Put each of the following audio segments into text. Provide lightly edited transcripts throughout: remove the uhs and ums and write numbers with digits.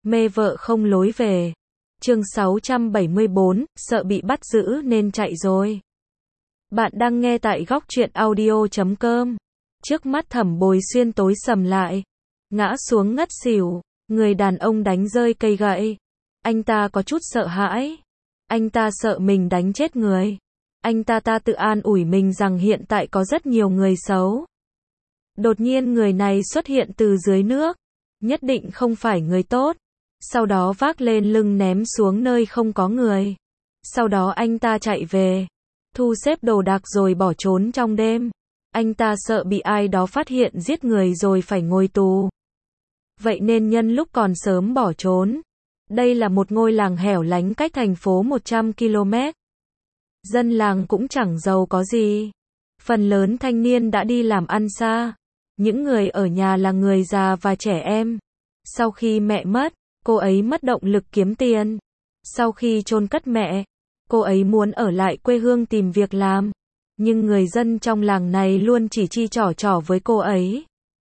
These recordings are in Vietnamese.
Mê vợ không lối về. Chương 674, sợ bị bắt giữ nên chạy rồi. Bạn đang nghe tại góc truyện audio.com. Trước mắt Thẩm Bồi Xuyên tối sầm lại, ngã xuống ngất xỉu, người đàn ông đánh rơi cây gậy. Anh ta có chút sợ hãi. Anh ta sợ mình đánh chết người. Anh ta tự an ủi mình rằng hiện tại có rất nhiều người xấu. Đột nhiên người này xuất hiện từ dưới nước, nhất định không phải người tốt. Sau đó vác lên lưng ném xuống nơi không có người. Sau đó anh ta chạy về, thu xếp đồ đạc rồi bỏ trốn trong đêm. Anh ta sợ bị ai đó phát hiện giết người rồi phải ngồi tù. Vậy nên nhân lúc còn sớm bỏ trốn. Đây là một ngôi làng hẻo lánh cách thành phố 100 km. Dân làng cũng chẳng giàu có gì. Phần lớn thanh niên đã đi làm ăn xa. Những người ở nhà là người già và trẻ em. Sau khi mẹ mất, cô ấy mất động lực kiếm tiền. Sau khi chôn cất mẹ, cô ấy muốn ở lại quê hương tìm việc làm. Nhưng người dân trong làng này luôn chỉ chi trỏ với cô ấy.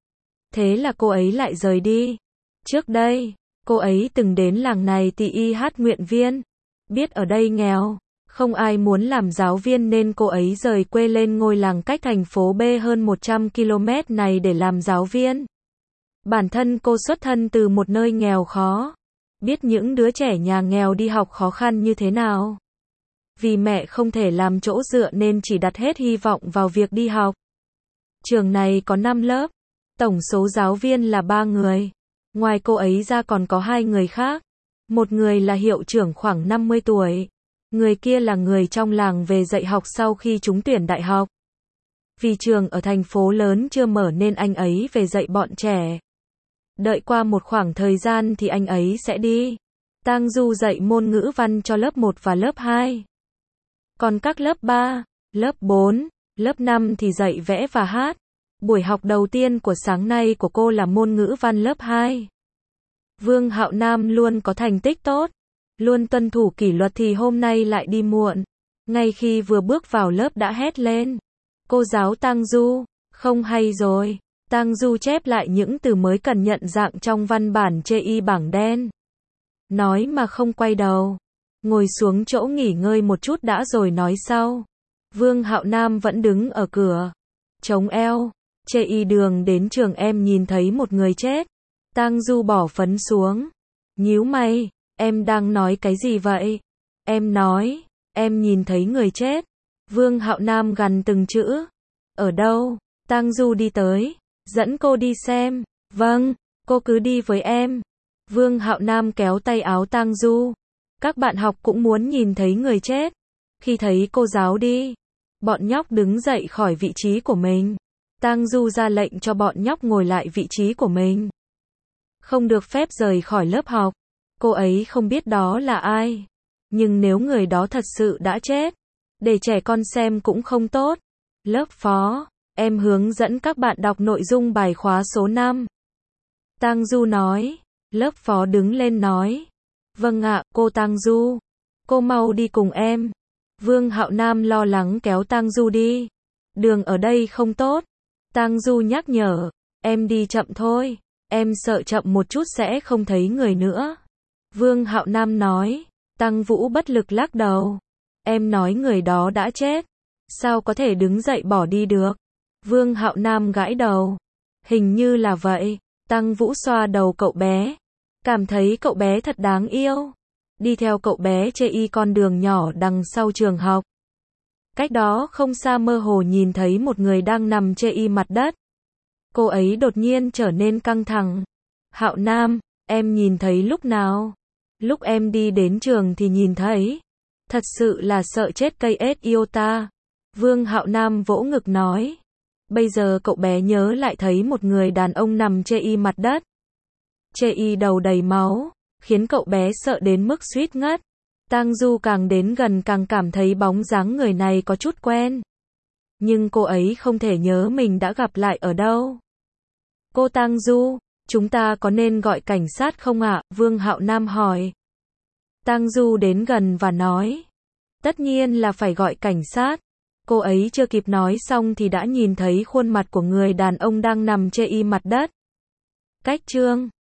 Thế là cô ấy lại rời đi. Trước đây, cô ấy từng đến làng này hát nguyện viên. Biết ở đây nghèo, không ai muốn làm giáo viên nên cô ấy rời quê lên ngôi làng cách thành phố B hơn 100 km này để làm giáo viên. Bản thân cô xuất thân từ một nơi nghèo khó. Biết những đứa trẻ nhà nghèo đi học khó khăn như thế nào. Vì mẹ không thể làm chỗ dựa nên chỉ đặt hết hy vọng vào việc đi học. Trường này có 5 lớp. Tổng số giáo viên là 3 người. Ngoài cô ấy ra còn có 2 người khác. Một người là hiệu trưởng khoảng 50 tuổi. Người kia là người trong làng về dạy học sau khi trúng tuyển đại học. Vì trường ở thành phố lớn chưa mở nên anh ấy về dạy bọn trẻ. Đợi qua một khoảng thời gian thì anh ấy sẽ đi. Tang Du dạy môn ngữ văn cho lớp 1 và lớp 2. Còn các lớp 3, lớp 4, lớp 5 thì dạy vẽ và hát. Buổi học đầu tiên của sáng nay của cô là môn ngữ văn lớp 2. Vương Hạo Nam luôn có thành tích tốt, luôn tuân thủ kỷ luật thì hôm nay lại đi muộn. Ngay khi vừa bước vào lớp đã hét lên. Cô giáo Tang Du, không hay rồi. Tang Du chép lại những từ mới cần nhận dạng trong văn bản chê bảng đen. Nói mà không quay đầu. Ngồi xuống chỗ nghỉ ngơi một chút đã rồi nói sau. Vương Hạo Nam vẫn đứng ở cửa. Chống eo. Chê đường đến trường em nhìn thấy một người chết. Tang Du bỏ phấn xuống. Nhíu mày. Em đang nói cái gì vậy? Em nói. Em nhìn thấy người chết. Vương Hạo Nam gằn từng chữ. Ở đâu? Tang Du đi tới. Dẫn cô đi xem. Vâng, cô cứ đi với em. Vương Hạo Nam kéo tay áo Tang Du. Các bạn học cũng muốn nhìn thấy người chết. Khi thấy cô giáo đi, bọn nhóc đứng dậy khỏi vị trí của mình. Tang Du ra lệnh cho bọn nhóc ngồi lại vị trí của mình. Không được phép rời khỏi lớp học. Cô ấy không biết đó là ai. Nhưng nếu người đó thật sự đã chết, để trẻ con xem cũng không tốt. Lớp phó, em hướng dẫn các bạn đọc nội dung bài khóa số 5. Tang Du nói. Lớp phó đứng lên nói. Vâng ạ, cô Tang Du. Cô mau đi cùng em. Vương Hạo Nam lo lắng kéo Tang Du đi. Đường ở đây không tốt. Tang Du nhắc nhở. Em đi chậm thôi. Em sợ chậm một chút sẽ không thấy người nữa. Vương Hạo Nam nói. Tăng Vũ bất lực lắc đầu. Em nói người đó đã chết. Sao có thể đứng dậy bỏ đi được? Vương Hạo Nam gãi đầu. Hình như là vậy. Tăng Vũ xoa đầu cậu bé. Cảm thấy cậu bé thật đáng yêu. Đi theo cậu bé chê con đường nhỏ đằng sau trường học. Cách đó không xa mơ hồ nhìn thấy một người đang nằm chê mặt đất. Cô ấy đột nhiên trở nên căng thẳng. Hạo Nam, em nhìn thấy lúc nào? Lúc em đi đến trường thì nhìn thấy. Thật sự là sợ chết cây ết iota. Vương Hạo Nam vỗ ngực nói. Bây giờ cậu bé nhớ lại thấy một người đàn ông nằm chê mặt đất. Chê đầu đầy máu, khiến cậu bé sợ đến mức suýt ngất. Tang Du càng đến gần càng cảm thấy bóng dáng người này có chút quen. Nhưng cô ấy không thể nhớ mình đã gặp lại ở đâu. Cô Tang Du, chúng ta có nên gọi cảnh sát không ạ? Vương Hạo Nam hỏi. Tang Du đến gần và nói. Tất nhiên là phải gọi cảnh sát. Cô ấy chưa kịp nói xong thì đã nhìn thấy khuôn mặt của người đàn ông đang nằm chê mặt đất. Cách chương